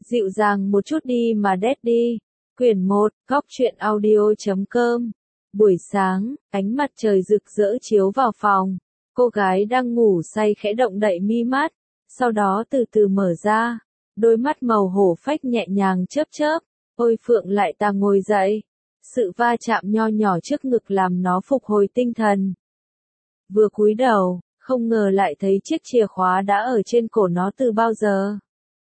Dịu dàng một chút đi mà Daddy. Quyển 1, Góc truyện audio.com. Buổi sáng, ánh mặt trời rực rỡ chiếu vào phòng. Cô gái đang ngủ say khẽ động đậy mi mắt, sau đó từ từ mở ra. Đôi mắt màu hổ phách nhẹ nhàng chớp chớp. Ôi Phượng lại ta ngồi dậy. Sự va chạm nho nhỏ trước ngực làm nó phục hồi tinh thần. Vừa cúi đầu, không ngờ lại thấy chiếc chìa khóa đã ở trên cổ nó từ bao giờ.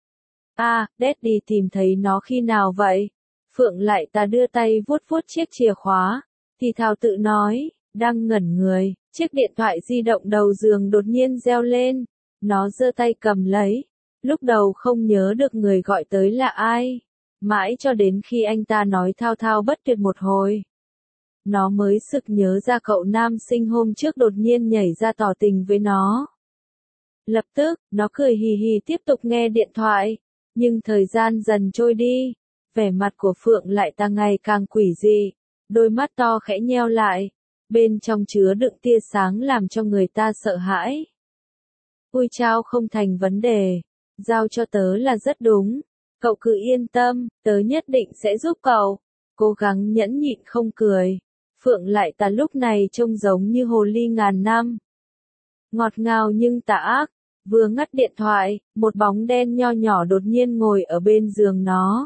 Daddy tìm thấy nó khi nào vậy? Phượng lại ta đưa tay vuốt vuốt chiếc chìa khóa, thì thào tự nói, đang ngẩn người, chiếc điện thoại di động đầu giường đột nhiên reo lên. Nó giơ tay cầm lấy, lúc đầu không nhớ được người gọi tới là ai. Mãi cho đến khi anh ta nói thao thao bất tuyệt một hồi, nó mới sực nhớ ra cậu nam sinh hôm trước đột nhiên nhảy ra tỏ tình với nó. Lập tức, nó cười hì hì tiếp tục nghe điện thoại. Nhưng thời gian dần trôi đi, vẻ mặt của Phượng lại ta ngày càng quỷ dị, đôi mắt to khẽ nheo lại, bên trong chứa đựng tia sáng làm cho người ta sợ hãi. Ui chao, không thành vấn đề, giao cho tớ là rất đúng, cậu cứ yên tâm, tớ nhất định sẽ giúp cậu. Cố gắng nhẫn nhịn không cười, Phượng lại ta lúc này trông giống như hồ ly ngàn năm. Ngọt ngào nhưng tà ác. Vừa ngắt điện thoại, một bóng đen nho nhỏ đột nhiên ngồi ở bên giường nó.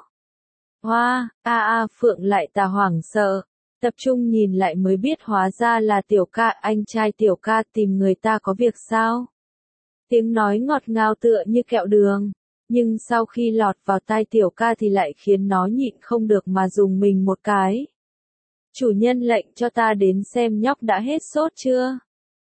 Phượng lại ta hoảng sợ, tập trung nhìn lại mới biết hóa ra là Tiểu ca, anh trai Tiểu ca tìm người ta có việc sao? Tiếng nói ngọt ngào tựa như kẹo đường, nhưng sau khi lọt vào tai Tiểu ca thì lại khiến nó nhịn không được mà dùng mình một cái. Chủ nhân lệnh cho ta đến xem nhóc đã hết sốt chưa?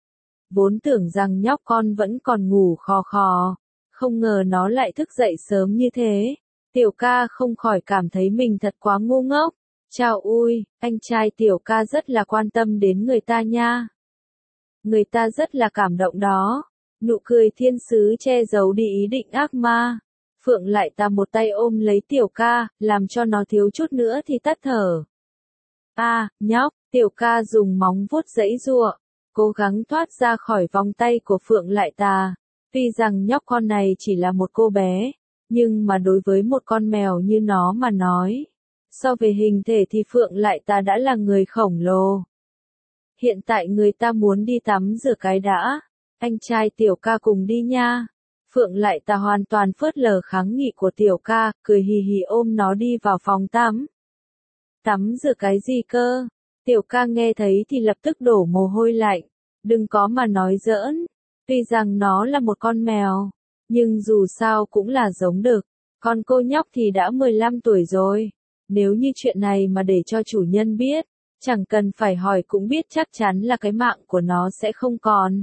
Vốn tưởng rằng nhóc con vẫn còn ngủ khò khò, không ngờ nó lại thức dậy sớm như thế. Tiểu ca không khỏi cảm thấy mình thật quá ngu ngốc. Chao ui, anh trai Tiểu ca rất là quan tâm đến người ta nha. Người ta rất là cảm động đó. Nụ cười thiên sứ che giấu đi ý định ác ma. Phượng lại ta một tay ôm lấy Tiểu ca, làm cho nó thiếu chút nữa thì tắt thở. Nhóc, Tiểu ca dùng móng vuốt giãy giụa, cố gắng thoát ra khỏi vòng tay của Phượng lại ta. Tuy rằng nhóc con này chỉ là một cô bé, nhưng mà đối với một con mèo như nó mà nói, so về hình thể thì Phượng lại ta đã là người khổng lồ. Hiện tại người ta muốn đi tắm rửa cái đã, anh trai Tiểu ca cùng đi nha. Phượng lại ta hoàn toàn phớt lờ kháng nghị của Tiểu ca, cười hì hì ôm nó đi vào phòng tắm. Tắm rửa cái gì cơ? Tiểu ca nghe thấy thì lập tức đổ mồ hôi lạnh. Đừng có mà nói giỡn. Tuy rằng nó là một con mèo, nhưng dù sao cũng là giống đực. Còn cô nhóc thì đã 15 tuổi rồi. Nếu như chuyện này mà để cho chủ nhân biết, chẳng cần phải hỏi cũng biết chắc chắn là cái mạng của nó sẽ không còn.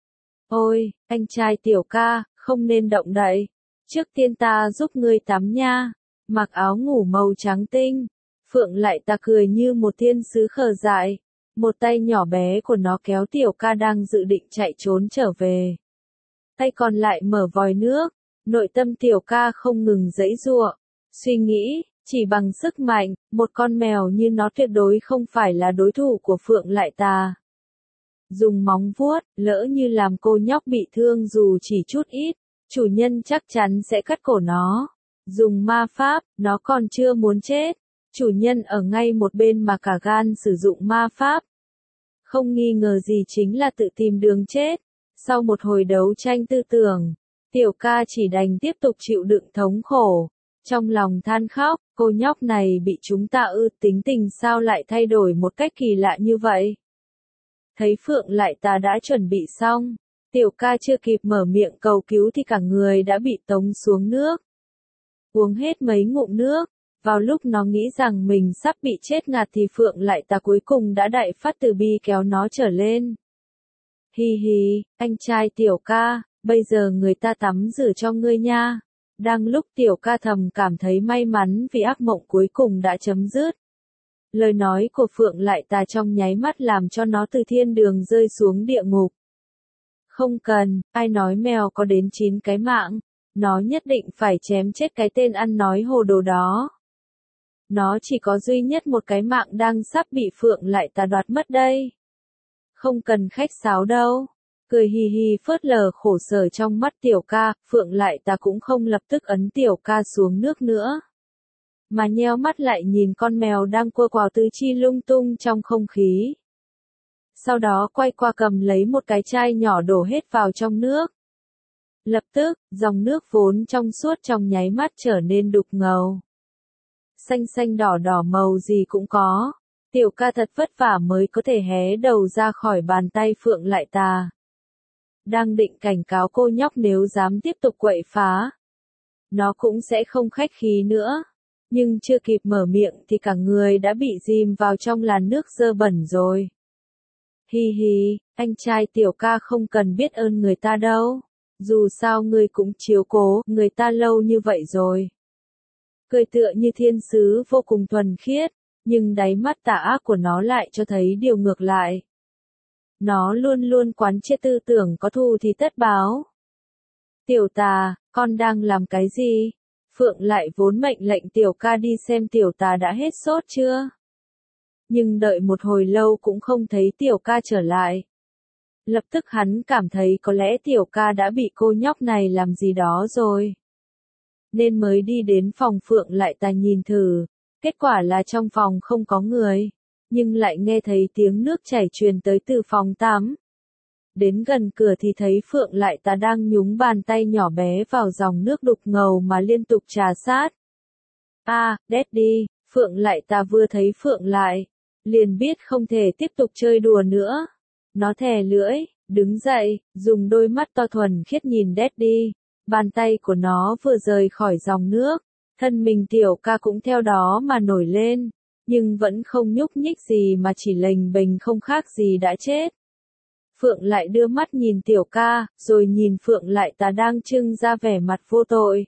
Ôi, anh trai Tiểu ca, không nên động đậy. Trước tiên ta giúp ngươi tắm nha. Mặc áo ngủ màu trắng tinh. Phượng lại ta cười như một thiên sứ khờ dại. Một tay nhỏ bé của nó kéo Tiểu ca đang dự định chạy trốn trở về. Tay còn lại mở vòi nước. Nội tâm Tiểu ca không ngừng giãy giụa. Suy nghĩ, chỉ bằng sức mạnh, một con mèo như nó tuyệt đối không phải là đối thủ của Phượng lại ta. Dùng móng vuốt, lỡ như làm cô nhóc bị thương dù chỉ chút ít, chủ nhân chắc chắn sẽ cắt cổ nó. Dùng ma pháp, nó còn chưa muốn chết. Chủ nhân ở ngay một bên mà cả gan sử dụng ma pháp. Không nghi ngờ gì chính là tự tìm đường chết. Sau một hồi đấu tranh tư tưởng, Tiểu ca chỉ đành tiếp tục chịu đựng thống khổ. Trong lòng than khóc, cô nhóc này bị chúng ta tính tình sao lại thay đổi một cách kỳ lạ như vậy. Thấy Phượng lại ta đã chuẩn bị xong, Tiểu ca chưa kịp mở miệng cầu cứu thì cả người đã bị tống xuống nước. Uống hết mấy ngụm nước. Vào lúc nó nghĩ rằng mình sắp bị chết ngạt thì Phượng lại ta cuối cùng đã đại phát từ bi kéo nó trở lên. Hi hi, anh trai Tiểu ca, bây giờ người ta tắm rửa cho ngươi nha. Đang lúc Tiểu ca thầm cảm thấy may mắn vì ác mộng cuối cùng đã chấm dứt. Lời nói của Phượng lại ta trong nháy mắt làm cho nó từ thiên đường rơi xuống địa ngục. Không cần, ai nói mèo có đến 9 cái mạng, nó nhất định phải chém chết cái tên ăn nói hồ đồ đó. Nó chỉ có duy nhất một cái mạng đang sắp bị Phượng lại ta đoạt mất đây. Không cần khách sáo đâu. Cười hì hì phớt lờ khổ sở trong mắt tiểu ca, Phượng lại ta cũng không lập tức ấn tiểu ca xuống nước nữa. Mà nheo mắt lại nhìn con mèo đang quơ quào tứ chi lung tung trong không khí. Sau đó quay qua cầm lấy một cái chai nhỏ đổ hết vào trong nước. Lập tức, dòng nước vốn trong suốt trong nháy mắt trở nên đục ngầu. Xanh xanh đỏ đỏ màu gì cũng có. Tiểu ca thật vất vả mới có thể hé đầu ra khỏi bàn tay Phượng lại ta. Đang định cảnh cáo cô nhóc nếu dám tiếp tục quậy phá. Nó cũng sẽ không khách khí nữa. Nhưng chưa kịp mở miệng thì cả người đã bị dìm vào trong làn nước dơ bẩn rồi. Hi hi, anh trai tiểu ca không cần biết ơn người ta đâu. Dù sao ngươi cũng chiếu cố người ta lâu như vậy rồi. Cười tựa như thiên sứ vô cùng thuần khiết, nhưng đáy mắt tà ác của nó lại cho thấy điều ngược lại. Nó luôn luôn quán triệt tư tưởng có thù thì tất báo. Tiểu tà, con đang làm cái gì? Phượng lại vốn mệnh lệnh tiểu ca đi xem tiểu tà đã hết sốt chưa? Nhưng đợi một hồi lâu cũng không thấy tiểu ca trở lại. Lập tức hắn cảm thấy có lẽ tiểu ca đã bị cô nhóc này làm gì đó rồi. Nên mới đi đến phòng Phượng lại ta nhìn thử. Kết quả là trong phòng không có người. Nhưng lại nghe thấy tiếng nước chảy truyền tới từ phòng tắm. Đến gần cửa thì thấy Phượng lại ta đang nhúng bàn tay nhỏ bé vào dòng nước đục ngầu mà liên tục trà sát. Daddy, Phượng lại ta vừa thấy Phượng lại. Liền biết không thể tiếp tục chơi đùa nữa. Nó thè lưỡi, đứng dậy, dùng đôi mắt to thuần khiết nhìn Daddy. Bàn tay của nó vừa rời khỏi dòng nước. Thân mình tiểu ca cũng theo đó mà nổi lên. Nhưng vẫn không nhúc nhích gì mà chỉ lềnh bềnh không khác gì đã chết. Phượng lại đưa mắt nhìn tiểu ca, rồi nhìn Phượng lại ta đang trưng ra vẻ mặt vô tội.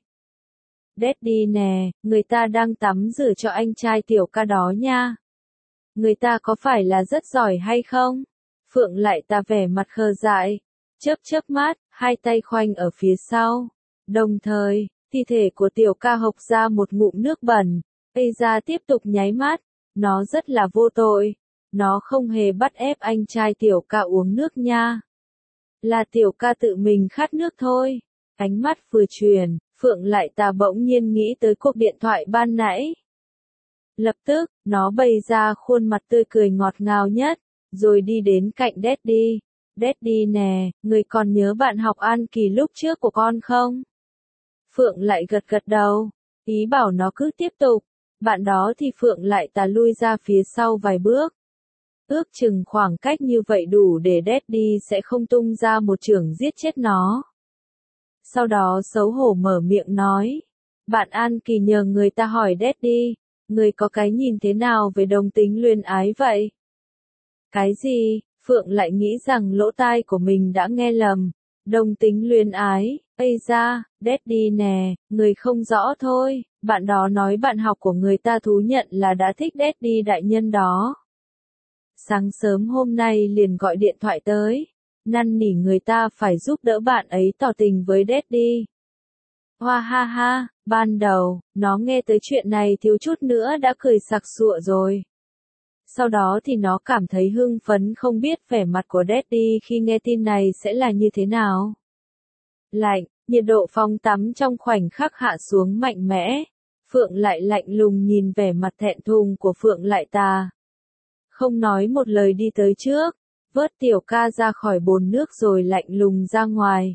Daddy nè, người ta đang tắm rửa cho anh trai tiểu ca đó nha. Người ta có phải là rất giỏi hay không? Phượng lại ta vẻ mặt khờ dại, chớp mắt, hai tay khoanh ở phía sau. Đồng thời, thi thể của tiểu ca hộc ra một ngụm nước bẩn. Ây ra tiếp tục nháy mắt, nó rất là vô tội. Nó không hề bắt ép anh trai tiểu ca uống nước nha. Là tiểu ca tự mình khát nước thôi. Ánh mắt vừa chuyển, Phượng lại ta bỗng nhiên nghĩ tới cuộc điện thoại ban nãy. Lập tức, nó bày ra khuôn mặt tươi cười ngọt ngào nhất, rồi đi đến cạnh Daddy. Daddy nè, người còn nhớ bạn học An Kỳ lúc trước của con không? Phượng lại gật gật đầu, ý bảo nó cứ tiếp tục. Bạn đó thì Phượng lại ta lui ra phía sau vài bước. Ước chừng khoảng cách như vậy đủ để Daddy sẽ không tung ra một chưởng giết chết nó. Sau đó xấu hổ mở miệng nói. Bạn An Kỳ nhờ người ta hỏi Daddy, người có cái nhìn thế nào về đồng tính luyến ái vậy? Cái gì? Phượng lại nghĩ rằng lỗ tai của mình đã nghe lầm. Đồng tính luyến ái, ây da, Daddy nè, người không rõ thôi. Bạn đó nói bạn học của người ta thú nhận là đã thích Daddy đại nhân đó. Sáng sớm hôm nay liền gọi điện thoại tới, năn nỉ người ta phải giúp đỡ bạn ấy tỏ tình với Daddy. Hoa ha ha, ban đầu, nó nghe tới chuyện này thiếu chút nữa đã cười sặc sụa rồi. Sau đó thì nó cảm thấy hưng phấn không biết vẻ mặt của Daddy khi nghe tin này sẽ là như thế nào. Lạnh, nhiệt độ phòng tắm trong khoảnh khắc hạ xuống mạnh mẽ. Phượng lại lạnh lùng nhìn vẻ mặt thẹn thùng của Phượng lại ta. Không nói một lời đi tới trước, vớt tiểu ca ra khỏi bồn nước rồi lạnh lùng ra ngoài.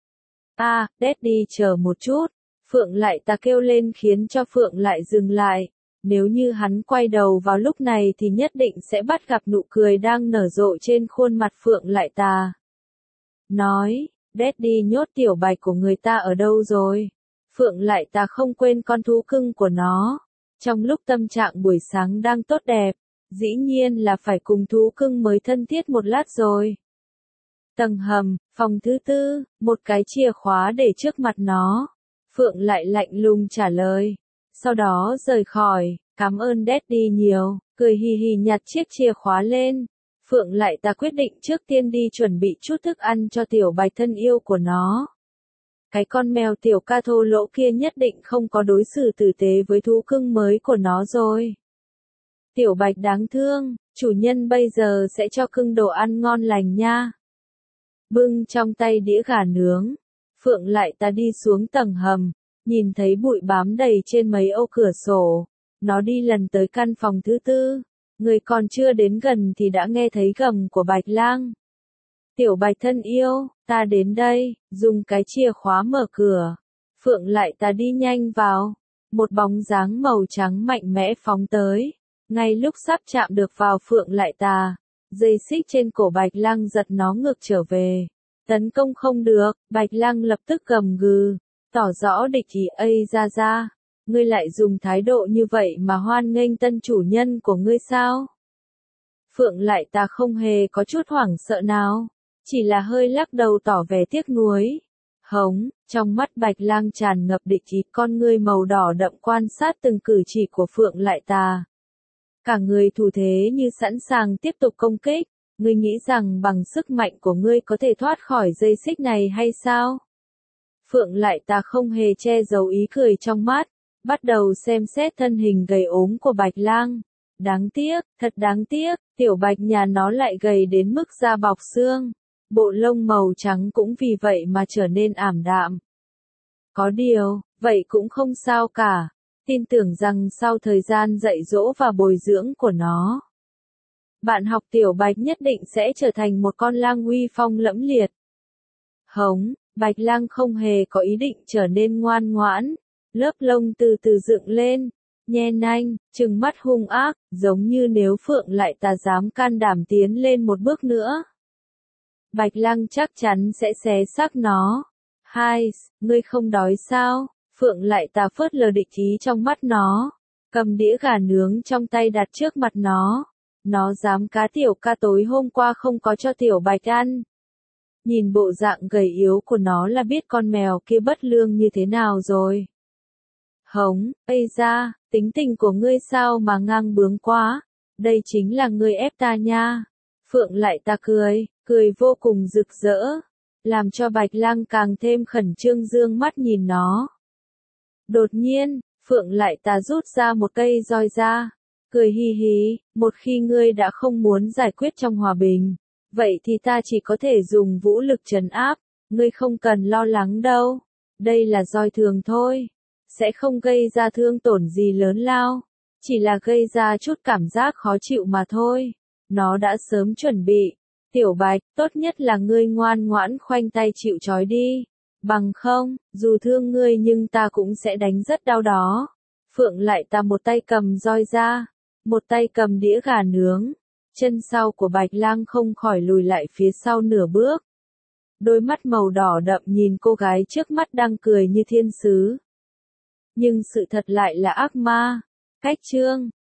Daddy chờ một chút. Phượng lại ta kêu lên khiến cho Phượng lại dừng lại. Nếu như hắn quay đầu vào lúc này thì nhất định sẽ bắt gặp nụ cười đang nở rộ trên khuôn mặt Phượng lại ta. Nói, Daddy nhốt tiểu bạch của người ta ở đâu rồi? Phượng lại ta không quên con thú cưng của nó. Trong lúc tâm trạng buổi sáng đang tốt đẹp, dĩ nhiên là phải cùng thú cưng mới thân thiết một lát rồi. Tầng hầm, phòng thứ tư, một cái chìa khóa để trước mặt nó. Phượng lại lạnh lùng trả lời. Sau đó rời khỏi, cảm ơn Daddy nhiều, cười hì hì nhặt chiếc chìa khóa lên. Phượng lại ta quyết định trước tiên đi chuẩn bị chút thức ăn cho tiểu bạch thân yêu của nó. Cái con mèo tiểu ca thô lỗ kia nhất định không có đối xử tử tế với thú cưng mới của nó rồi. Tiểu bạch đáng thương, chủ nhân bây giờ sẽ cho cưng đồ ăn ngon lành nha. bưng trong tay đĩa gà nướng. Phượng lại ta đi xuống tầng hầm, nhìn thấy bụi bám đầy trên mấy ô cửa sổ. Nó đi lần tới căn phòng thứ tư. Người còn chưa đến gần thì đã nghe thấy gầm của Bạch Lang. Tiểu Bạch thân yêu, ta đến đây, dùng cái chìa khóa mở cửa. Phượng lại ta đi nhanh vào. Một bóng dáng màu trắng mạnh mẽ phóng tới. Ngay lúc sắp chạm được vào Phượng lại ta, dây xích trên cổ Bạch Lang giật nó ngược trở về. Tấn công không được, Bạch Lang lập tức gầm gừ, tỏ rõ địch ý. Ây ra ra, ngươi lại dùng thái độ như vậy mà hoan nghênh tân chủ nhân của ngươi sao? Phượng lại ta không hề có chút hoảng sợ nào, chỉ là hơi lắc đầu tỏ vẻ tiếc nuối. Hống, trong mắt Bạch Lang tràn ngập địch ý, con ngươi màu đỏ đậm quan sát từng cử chỉ của Phượng lại ta. Cả người thủ thế như sẵn sàng tiếp tục công kích. Ngươi nghĩ rằng bằng sức mạnh của ngươi có thể thoát khỏi dây xích này hay sao? Phượng lại ta không hề che giấu ý cười trong mắt, bắt đầu xem xét thân hình gầy ốm của Bạch Lang. Đáng tiếc, thật đáng tiếc, tiểu Bạch nhà nó lại gầy đến mức da bọc xương. Bộ lông màu trắng cũng vì vậy mà trở nên ảm đạm. Có điều, vậy cũng không sao cả. Tin tưởng rằng sau thời gian dạy dỗ và bồi dưỡng của nó, bạn học tiểu Bạch nhất định sẽ trở thành một con lang uy phong lẫm liệt. Hống, Bạch Lang không hề có ý định trở nên ngoan ngoãn. Lớp lông từ từ dựng lên, nhe nanh, trừng mắt hung ác, giống như nếu Phượng lại ta dám can đảm tiến lên một bước nữa. Bạch Lang chắc chắn sẽ xé xác nó. Hai, ngươi không đói sao? Phượng lại ta phớt lờ địch ý trong mắt nó, cầm đĩa gà nướng trong tay đặt trước mặt nó. Nó dám cá tiểu ca tối hôm qua không có cho tiểu Bạch ăn. Nhìn bộ dạng gầy yếu của nó là biết con mèo kia bất lương như thế nào rồi. Hống, ây da, tính tình của ngươi sao mà ngang bướng quá. Đây chính là ngươi ép ta nha. Phượng lại ta cười vô cùng rực rỡ, làm cho Bạch Lang càng thêm khẩn trương dương mắt nhìn nó. Đột nhiên, Phượng lại ta rút ra một cây roi ra, cười hi hí, một khi ngươi đã không muốn giải quyết trong hòa bình, vậy thì ta chỉ có thể dùng vũ lực trấn áp, ngươi không cần lo lắng đâu, đây là roi thường thôi, sẽ không gây ra thương tổn gì lớn lao, chỉ là gây ra chút cảm giác khó chịu mà thôi, nó đã sớm chuẩn bị. Tiểu Bạch, tốt nhất là ngươi ngoan ngoãn khoanh tay chịu trói đi. Bằng không, dù thương ngươi nhưng ta cũng sẽ đánh rất đau đó. Phượng lại ta một tay cầm roi ra, một tay cầm đĩa gà nướng. Chân sau của Bạch Lang không khỏi lùi lại phía sau nửa bước. Đôi mắt màu đỏ đậm nhìn cô gái trước mắt đang cười như thiên sứ. Nhưng sự thật lại là ác ma. Cách chương